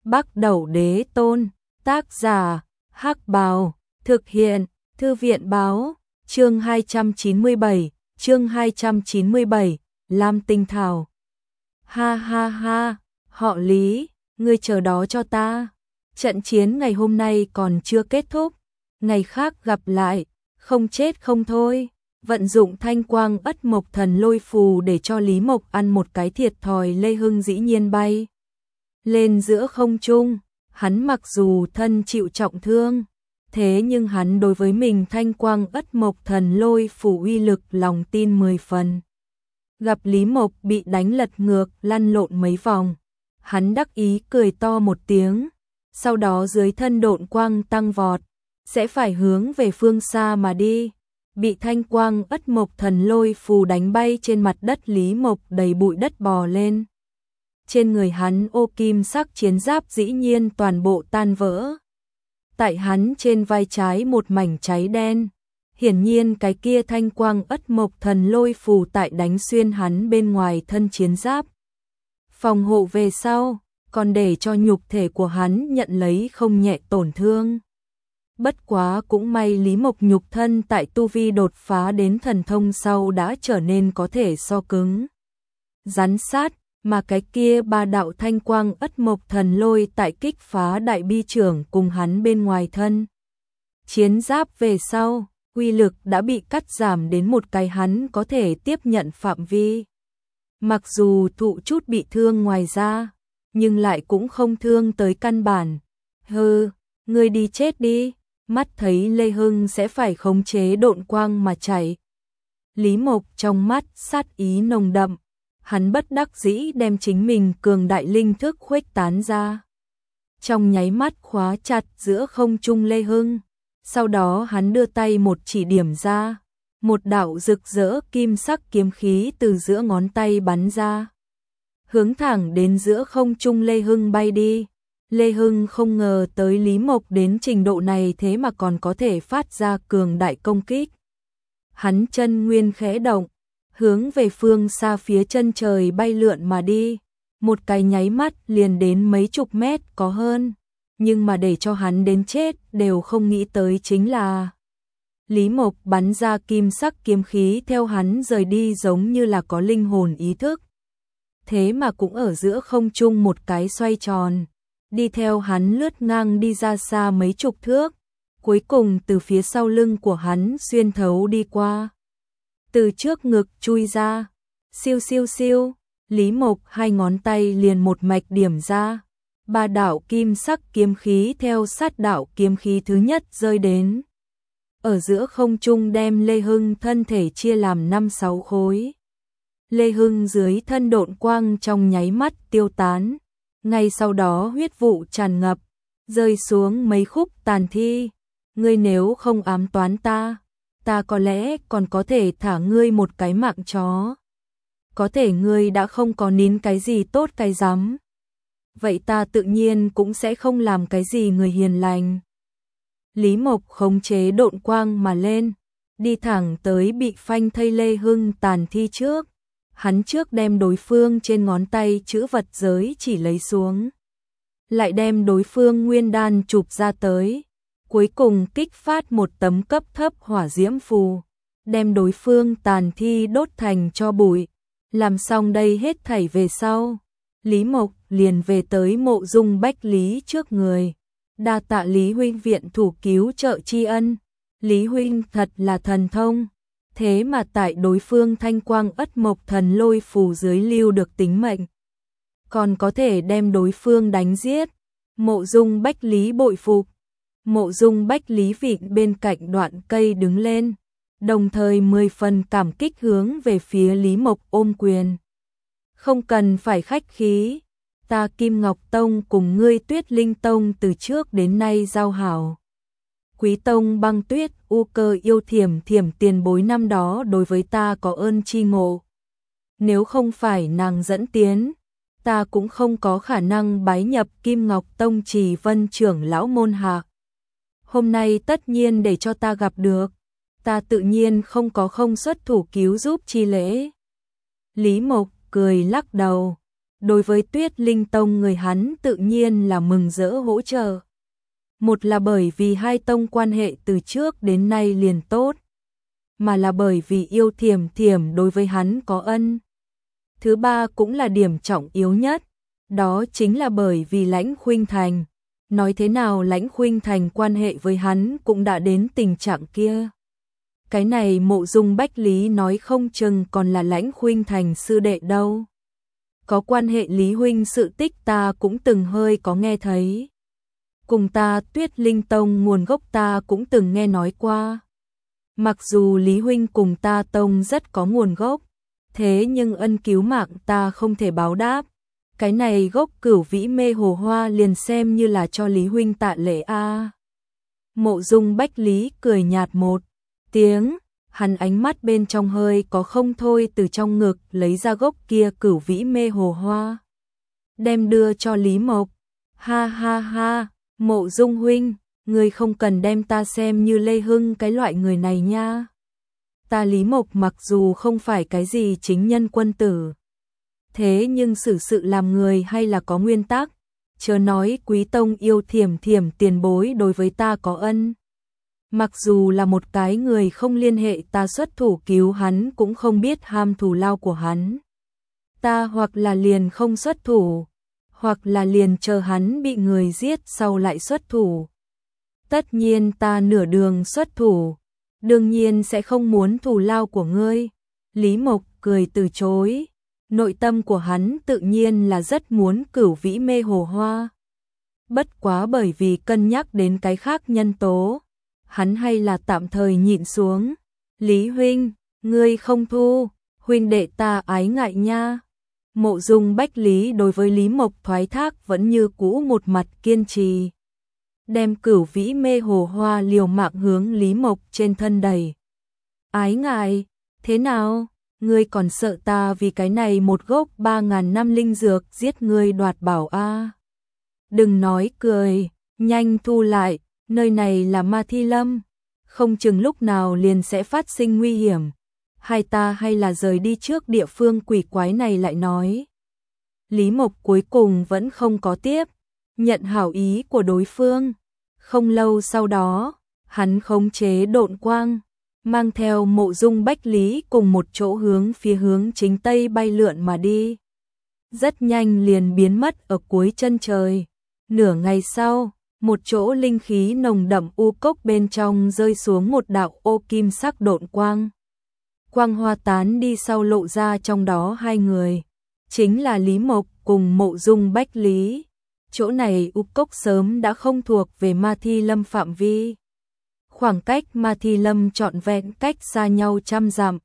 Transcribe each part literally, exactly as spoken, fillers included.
Bắc Đẩu Đế Tôn, tác giả, Hắc Bào, thực hiện, Thư viện báo, chương hai trăm chín mươi bảy, chương hai trăm chín mươi bảy, Lam Tinh Thảo. Ha ha ha, họ Lý, ngươi chờ đó cho ta. Trận chiến ngày hôm nay còn chưa kết thúc, ngày khác gặp lại, không chết không thôi. Vận dụng thanh quang ất mộc thần lôi phù để cho Lý Mộc ăn một cái thiệt thòi. Lê Hưng dĩ nhiên bay lên giữa không trung, hắn mặc dù thân chịu trọng thương, thế nhưng hắn đối với mình thanh quang ất mộc thần lôi phù uy lực lòng tin mười phần. Gặp Lý Mộc bị đánh lật ngược, lăn lộn mấy vòng, hắn đắc ý cười to một tiếng, sau đó dưới thân độn quang tăng vọt, sẽ phải hướng về phương xa mà đi. Bị thanh quang ất mộc thần lôi phù đánh bay trên mặt đất, Lý Mộc đầy bụi đất bò lên. Trên người hắn ô kim sắc chiến giáp dĩ nhiên toàn bộ tan vỡ. Tại hắn trên vai trái một mảnh cháy đen. Hiển nhiên cái kia thanh quang ất mộc thần lôi phù tại đánh xuyên hắn bên ngoài thân chiến giáp. Phòng hộ về sau, còn để cho nhục thể của hắn nhận lấy không nhẹ tổn thương. Bất quá cũng may Lý Mộc nhục thân tại tu vi đột phá đến thần thông sau đã trở nên có thể so cứng rắn sát, mà cái kia ba đạo thanh quang ất mộc thần lôi tại kích phá đại bi trưởng cùng hắn bên ngoài thân chiến giáp về sau, uy lực đã bị cắt giảm đến một cái hắn có thể tiếp nhận phạm vi. Mặc dù thụ chút bị thương ngoài ra, nhưng lại cũng không thương tới căn bản. Hừ, ngươi đi chết đi. Mắt thấy Lê Hưng sẽ phải khống chế độn quang mà chạy. Lý Mộc trong mắt sát ý nồng đậm, hắn bất đắc dĩ đem chính mình cường đại linh thức khuếch tán ra. Trong nháy mắt khóa chặt giữa không trung Lê Hưng, sau đó hắn đưa tay một chỉ điểm ra, một đạo rực rỡ kim sắc kiếm khí từ giữa ngón tay bắn ra, hướng thẳng đến giữa không trung Lê Hưng bay đi. Lê Hưng không ngờ tới Lý Mộc đến trình độ này thế mà còn có thể phát ra cường đại công kích. Hắn chân nguyên khẽ động, hướng về phương xa phía chân trời bay lượn mà đi, một cái nháy mắt liền đến mấy chục mét có hơn, nhưng mà để cho hắn đến chết đều không nghĩ tới chính là Lý Mộc bắn ra kim sắc kiếm khí theo hắn rời đi giống như là có linh hồn ý thức. Thế mà cũng ở giữa không trung một cái xoay tròn, đi theo hắn lướt ngang đi ra xa mấy chục thước, cuối cùng từ phía sau lưng của hắn xuyên thấu đi qua, từ trước ngực chui ra, siêu siêu siêu, Lý Mộc hai ngón tay liền một mạch điểm ra, ba đạo kim sắc kiếm khí theo sát đạo kiếm khí thứ nhất rơi đến, ở giữa không trung đem Lê Hưng thân thể chia làm năm sáu khối. Lê Hưng dưới thân độn quang trong nháy mắt tiêu tán. Ngay sau đó huyết vụ tràn ngập, rơi xuống mấy khúc tàn thi. Ngươi nếu không ám toán ta, ta có lẽ còn có thể thả ngươi một cái mạng chó. Có thể ngươi đã không có nín cái gì tốt cái rắm. Vậy ta tự nhiên cũng sẽ không làm cái gì người hiền lành. Lý Mộc khống chế độn quang mà lên, đi thẳng tới bị phanh thây Lê Hưng tàn thi trước. Hắn trước đem đối phương trên ngón tay chữ vật giới chỉ lấy xuống, lại đem đối phương nguyên đan chụp ra tới, cuối cùng kích phát một tấm cấp thấp hỏa diễm phù, đem đối phương tàn thi đốt thành tro bụi. Làm xong đây hết thảy về sau, Lý Mộc liền về tới Mộ Dung Bách Lý trước người, đa tạ Lý huynh viện thủ cứu trợ tri ân. Lý huynh thật là thần thông, thế mà tại đối phương thanh quang ất mộc thần lôi phù dưới lưu được tính mệnh, còn có thể đem đối phương đánh giết. Mộ Dung Bách Lý bội phục. Mộ Dung Bách Lý vịn bên cạnh đoạn cây đứng lên, đồng thời mười phần cảm kích hướng về phía Lý Mộc ôm quyền. Không cần phải khách khí, ta Kim Ngọc Tông cùng ngươi Tuyết Linh Tông từ trước đến nay giao hảo. Quý Tông Băng Tuyết, U Cơ Yêu Thiểm Thiểm tiền bối năm đó đối với ta có ơn chi ngộ. Nếu không phải nàng dẫn tiến, ta cũng không có khả năng bái nhập Kim Ngọc Tông Trì Vân trưởng lão môn hạ. Hôm nay tất nhiên để cho ta gặp được, ta tự nhiên không có không xuất thủ cứu giúp chi lễ. Lý Mộc cười lắc đầu, đối với Tuyết Linh Tông người hắn tự nhiên là mừng rỡ hỗ trợ. Một là bởi vì hai tông quan hệ từ trước đến nay liền tốt, mà là bởi vì Yêu Thiểm Thiểm đối với hắn có ân. Thứ ba cũng là điểm trọng yếu nhất, đó chính là bởi vì Lãnh Khuynh Thành. Nói thế nào Lãnh Khuynh Thành quan hệ với hắn cũng đã đến tình trạng kia. Cái này Mộ Dung Bách Lý nói không chừng còn là Lãnh Khuynh Thành sư đệ đâu. Có quan hệ Lý huynh sự tích ta cũng từng hơi có nghe thấy. Cùng ta Tuyết Linh Tông nguồn gốc ta cũng từng nghe nói qua. Mặc dù Lý huynh cùng ta tông rất có nguồn gốc, thế nhưng ân cứu mạng ta không thể báo đáp. Cái này gốc Cửu Vĩ Mê Hồ Hoa liền xem như là cho Lý huynh tạ lễ a. À. Mộ Dung Bách Lý cười nhạt một tiếng, hắn ánh mắt bên trong hơi có không thôi từ trong ngực lấy ra gốc kia Cửu Vĩ Mê Hồ Hoa, đem đưa cho Lý Mộc. Ha ha ha, Mộ Dung huynh, ngươi không cần đem ta xem như Lê Hưng cái loại người này nha. Ta Lý Mộc mặc dù không phải cái gì chính nhân quân tử, thế nhưng xử sự làm người hay là có nguyên tắc, chớ nói Quý tông Yêu Thiểm Thiểm tiền bối đối với ta có ân. Mặc dù là một cái người không liên hệ ta xuất thủ cứu hắn cũng không biết ham thù lao của hắn. Ta hoặc là liền không xuất thủ, hoặc là liền chờ hắn bị người giết sau lại xuất thủ. Tất nhiên ta nửa đường xuất thủ, đương nhiên sẽ không muốn thù lao của ngươi. Lý Mộc cười từ chối, nội tâm của hắn tự nhiên là rất muốn Cửu Vĩ Mê Hồ Hoa. Bất quá bởi vì cân nhắc đến cái khác nhân tố, hắn hay là tạm thời nhịn xuống. Lý huynh, ngươi không thu, huynh đệ ta ái ngại nha. Mộ Dung Bách Lý đối với Lý Mộc thoái thác vẫn như cũ một mặt kiên trì, đem Cửu Vĩ Mê Hồ Hoa liều mạng hướng Lý Mộc trên thân đầy. Ái ngại, thế nào? Ngươi còn sợ ta vì cái này một gốc ba ngàn năm linh dược giết ngươi đoạt bảo a? À? Đừng nói cười, nhanh thu lại, nơi này là Ma Thi Lâm, không chừng lúc nào liền sẽ phát sinh nguy hiểm. Hai ta hay là rời đi trước địa phương quỷ quái này lại nói. Lý Mộc cuối cùng vẫn không có tiếp nhận hảo ý của đối phương. Không lâu sau đó, hắn khống chế độn quang, mang theo Mộ Dung Bách Lý cùng một chỗ hướng phía hướng chính tây bay lượn mà đi. Rất nhanh liền biến mất ở cuối chân trời. Nửa ngày sau, một chỗ linh khí nồng đậm u cốc bên trong rơi xuống một đạo ô kim sắc độn quang. Quang hoa tán đi sau lộ ra trong đó hai người, chính là Lý Mộc cùng Mộ Dung Bách Lý. Chỗ này u cốc sớm đã không thuộc về Ma Thi Lâm phạm vi. Khoảng cách Ma Thi Lâm trọn vẹn cách xa nhau trăm dặm.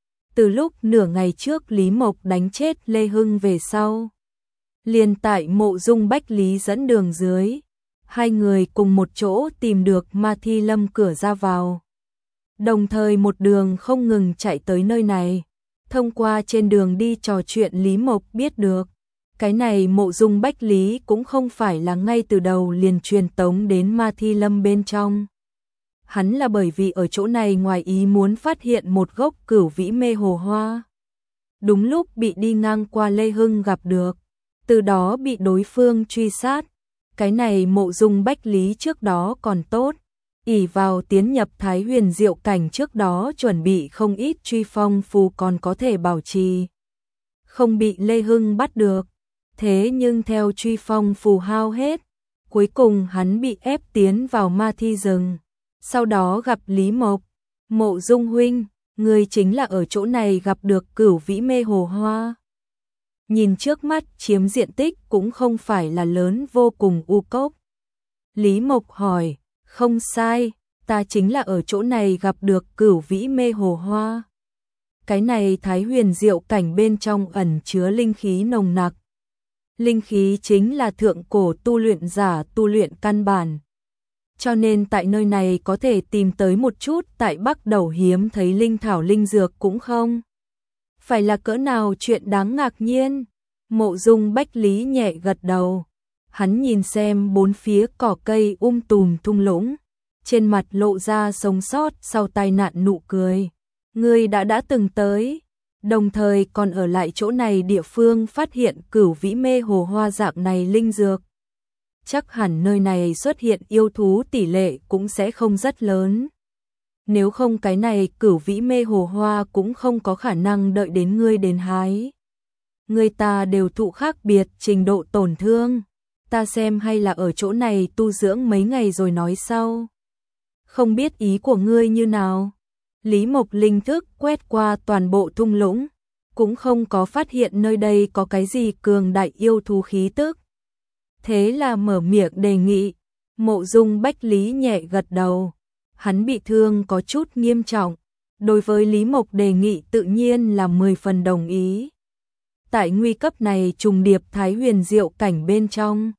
Từ lúc nửa ngày trước Lý Mộc đánh chết Lê Hưng về sau, liền tại Mộ Dung Bách Lý dẫn đường dưới, hai người cùng một chỗ tìm được Ma Thi Lâm cửa ra vào. Đồng thời một đường không ngừng chạy tới nơi này. Thông qua trên đường đi trò chuyện Lý Mộc biết được, cái này Mộ Dung Bách Lý cũng không phải là ngay từ đầu liền truyền tống đến Ma Thi Lâm bên trong. Hắn là bởi vì ở chỗ này ngoài ý muốn phát hiện một gốc Cửu Vĩ Mê Hồ Hoa. Đúng lúc bị đi ngang qua Lê Hưng gặp được, từ đó bị đối phương truy sát. Cái này Mộ Dung Bách Lý trước đó còn tốt, ỷ vào tiến nhập Thái Huyền Diệu cảnh trước đó chuẩn bị không ít truy phong phù còn có thể bảo trì, không bị Lê Hưng bắt được. Thế nhưng theo truy phong phù hao hết, cuối cùng hắn bị ép tiến vào Ma Thi rừng. Sau đó gặp Lý Mộc. Mộ Dung huynh, người chính là ở chỗ này gặp được Cửu Vĩ Mê Hồ Hoa. Nhìn trước mắt chiếm diện tích cũng không phải là lớn vô cùng u cốc. Lý Mộc hỏi, không sai, ta chính là ở chỗ này gặp được Cửu Vĩ Mê Hồ Hoa. Cái này Thái Huyền Diệu cảnh bên trong ẩn chứa linh khí nồng nặc. Linh khí chính là thượng cổ tu luyện giả tu luyện căn bản. Cho nên tại nơi này có thể tìm tới một chút tại Bắc Đầu hiếm thấy linh thảo linh dược cũng không phải là cỡ nào chuyện đáng ngạc nhiên. Mộ Dung Bách Lý nhẹ gật đầu. Hắn nhìn xem bốn phía cỏ cây um tùm thung lũng, trên mặt lộ ra sống sót sau tai nạn nụ cười. Ngươi đã đã từng tới. Đồng thời còn ở lại chỗ này địa phương phát hiện cửu vĩ mê hồ hoa dạng này linh dược. Chắc hẳn nơi này xuất hiện yêu thú tỷ lệ cũng sẽ không rất lớn. Nếu không cái này cửu vĩ mê hồ hoa cũng không có khả năng đợi đến ngươi đến hái. Người ta đều thụ khác biệt trình độ tổn thương. Ta xem hay là ở chỗ này tu dưỡng mấy ngày rồi nói sau. Không biết ý của ngươi như nào? Lý Mộc linh thức quét qua toàn bộ thung lũng, cũng không có phát hiện nơi đây có cái gì cường đại yêu thú khí tức. Thế là mở miệng đề nghị. Mộ Dung Bách Lý nhẹ gật đầu. Hắn bị thương có chút nghiêm trọng. Đối với Lý Mộc đề nghị tự nhiên là mười phần đồng ý. Tại nguy cấp này trùng điệp Thái Huyền Diệu cảnh bên trong.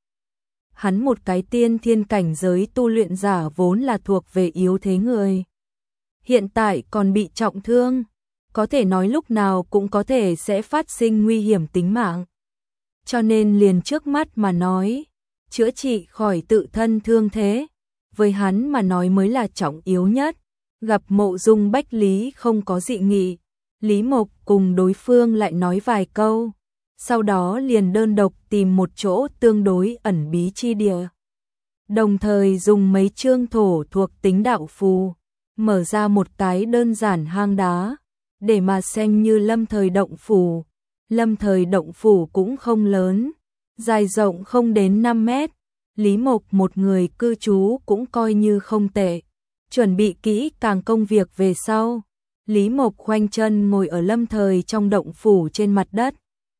Hắn một cái tiên thiên cảnh giới tu luyện giả vốn là thuộc về yếu thế người. Hiện tại còn bị trọng thương. Có thể nói lúc nào cũng có thể sẽ phát sinh nguy hiểm tính mạng. Cho nên liền trước mắt mà nói, chữa trị khỏi tự thân thương thế, với hắn mà nói mới là trọng yếu nhất. Gặp Mộ Dung Bách Lý không có dị nghị, Lý Mộc cùng đối phương lại nói vài câu, sau đó liền đơn độc tìm một chỗ tương đối ẩn bí chi địa. Đồng thời dùng mấy chương thổ thuộc tính đạo phù, mở ra một cái đơn giản hang đá, để mà xem như lâm thời động phủ. Lâm thời động phủ cũng không lớn, dài rộng không đến năm mét, Lý Mộc một người cư trú cũng coi như không tệ. Chuẩn bị kỹ càng công việc về sau, Lý Mộc khoanh chân ngồi ở lâm thời trong động phủ trên mặt đất.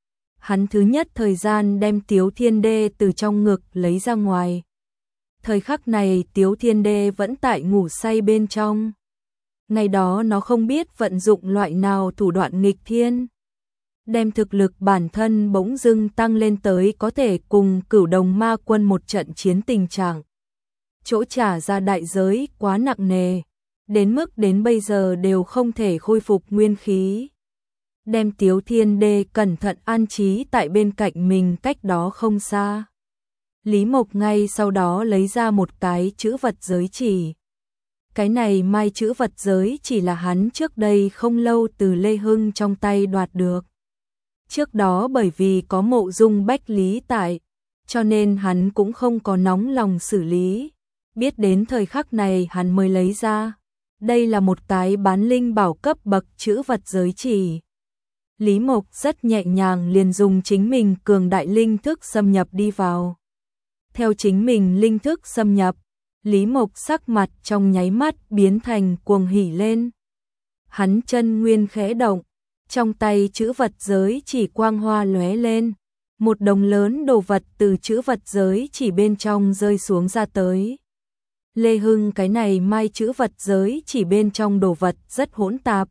Hắn thứ nhất thời gian đem Tiếu Thiên Đê từ trong ngực lấy ra ngoài. Thời khắc này Tiếu Thiên Đê vẫn tại ngủ say bên trong. Ngày đó nó không biết vận dụng loại nào thủ đoạn nghịch thiên, đem thực lực bản thân bỗng dưng tăng lên tới có thể cùng Cửu Đồng Ma Quân một trận chiến tình trạng. Chỗ trả ra đại giới quá nặng nề, đến mức đến bây giờ đều không thể khôi phục nguyên khí. Đem Tiếu Thiên Đê cẩn thận an trí tại bên cạnh mình cách đó không xa. Lý Mộc ngay sau đó lấy ra một cái chữ vật giới chỉ. Cái này mai chữ vật giới chỉ là hắn trước đây không lâu từ Lê Hưng trong tay đoạt được. Trước đó bởi vì có Mộ Dung Bách Lý tại, cho nên hắn cũng không có nóng lòng xử lý. Biết đến thời khắc này hắn mới lấy ra. Đây là một cái bán linh bảo cấp bậc chữ vật giới chỉ. Lý Mộc rất nhẹ nhàng liền dùng chính mình cường đại linh thức xâm nhập đi vào. Theo chính mình linh thức xâm nhập, Lý Mộc sắc mặt trong nháy mắt biến thành cuồng hỉ lên. Hắn chân nguyên khẽ động, trong tay chữ vật giới chỉ quang hoa lóe lên, một đống lớn đồ vật từ chữ vật giới chỉ bên trong rơi xuống ra tới. Lê Hưng cái này mai chữ vật giới chỉ bên trong đồ vật rất hỗn tạp.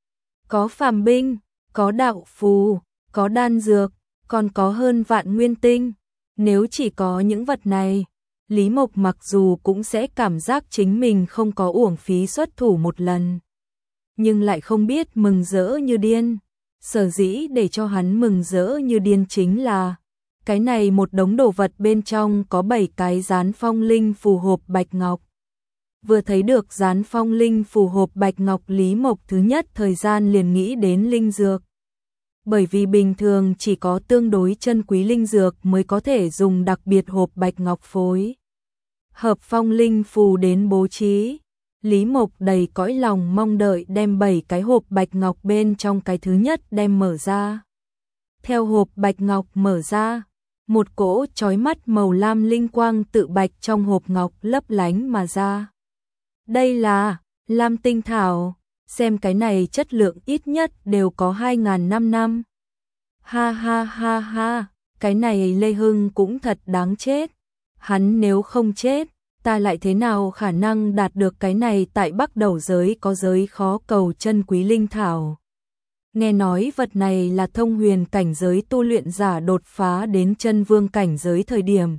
Có phàm binh, có đạo phù, có đan dược, còn có hơn vạn nguyên tinh. Nếu chỉ có những vật này, Lý Mộc mặc dù cũng sẽ cảm giác chính mình không có uổng phí xuất thủ một lần, nhưng lại không biết mừng rỡ như điên. Sở dĩ để cho hắn mừng rỡ như điên chính là cái này một đống đồ vật bên trong có bảy cái dán phong linh phù hộp bạch ngọc. Vừa thấy được dán phong linh phù hộp bạch ngọc, Lý Mộc thứ nhất thời gian liền nghĩ đến linh dược. Bởi vì bình thường chỉ có tương đối chân quý linh dược mới có thể dùng đặc biệt hộp bạch ngọc phối hợp phong linh phù đến bố trí. Lý Mộc đầy cõi lòng mong đợi đem bảy cái hộp bạch ngọc bên trong cái thứ nhất đem mở ra. Theo hộp bạch ngọc mở ra, một cỗ chói mắt màu lam linh quang tự bạch trong hộp ngọc lấp lánh mà ra. Đây là Lam Tinh Thảo, xem cái này chất lượng ít nhất đều có hai nghìn năm năm. Ha ha ha ha, cái này Lê Hưng cũng thật đáng chết. Hắn nếu không chết, ta lại thế nào khả năng đạt được cái này tại Bắc Đầu giới có giới khó cầu chân quý linh thảo. Nghe nói vật này là thông huyền cảnh giới tu luyện giả đột phá đến chân vương cảnh giới thời điểm.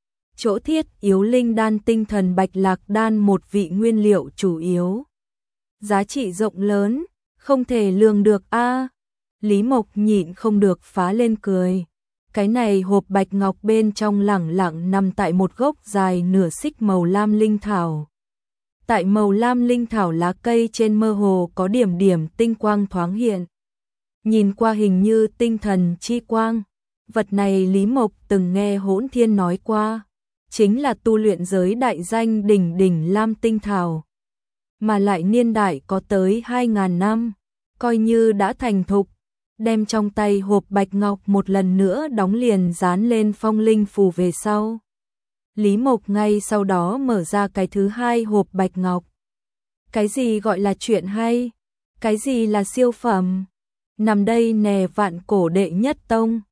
Chỗ thiết yếu linh đan tinh thần bạch lạc đan một vị nguyên liệu chủ yếu. Giá trị rộng lớn, không thể lường được a. Lý Mộc nhịn không được phá lên cười. Cái này hộp bạch ngọc bên trong lẳng lặng nằm tại một gốc dài nửa xích màu lam linh thảo. Tại màu lam linh thảo lá cây trên mơ hồ có điểm điểm tinh quang thoáng hiện. nhìn qua hình như tinh thần chi quang. Vật này Lý Mộc từng nghe Hỗn Thiên nói qua, chính là tu luyện giới đại danh đỉnh đỉnh Lam Tinh Thảo, mà lại niên đại có tới hai ngàn năm, coi như đã thành thục, đem trong tay hộp bạch ngọc một lần nữa đóng liền dán lên phong linh phù về sau. Lý Mộc ngay sau đó mở ra cái thứ hai hộp bạch ngọc. Cái gì gọi là chuyện hay? Cái gì là siêu phẩm? Nằm đây nè, vạn cổ đệ nhất tông.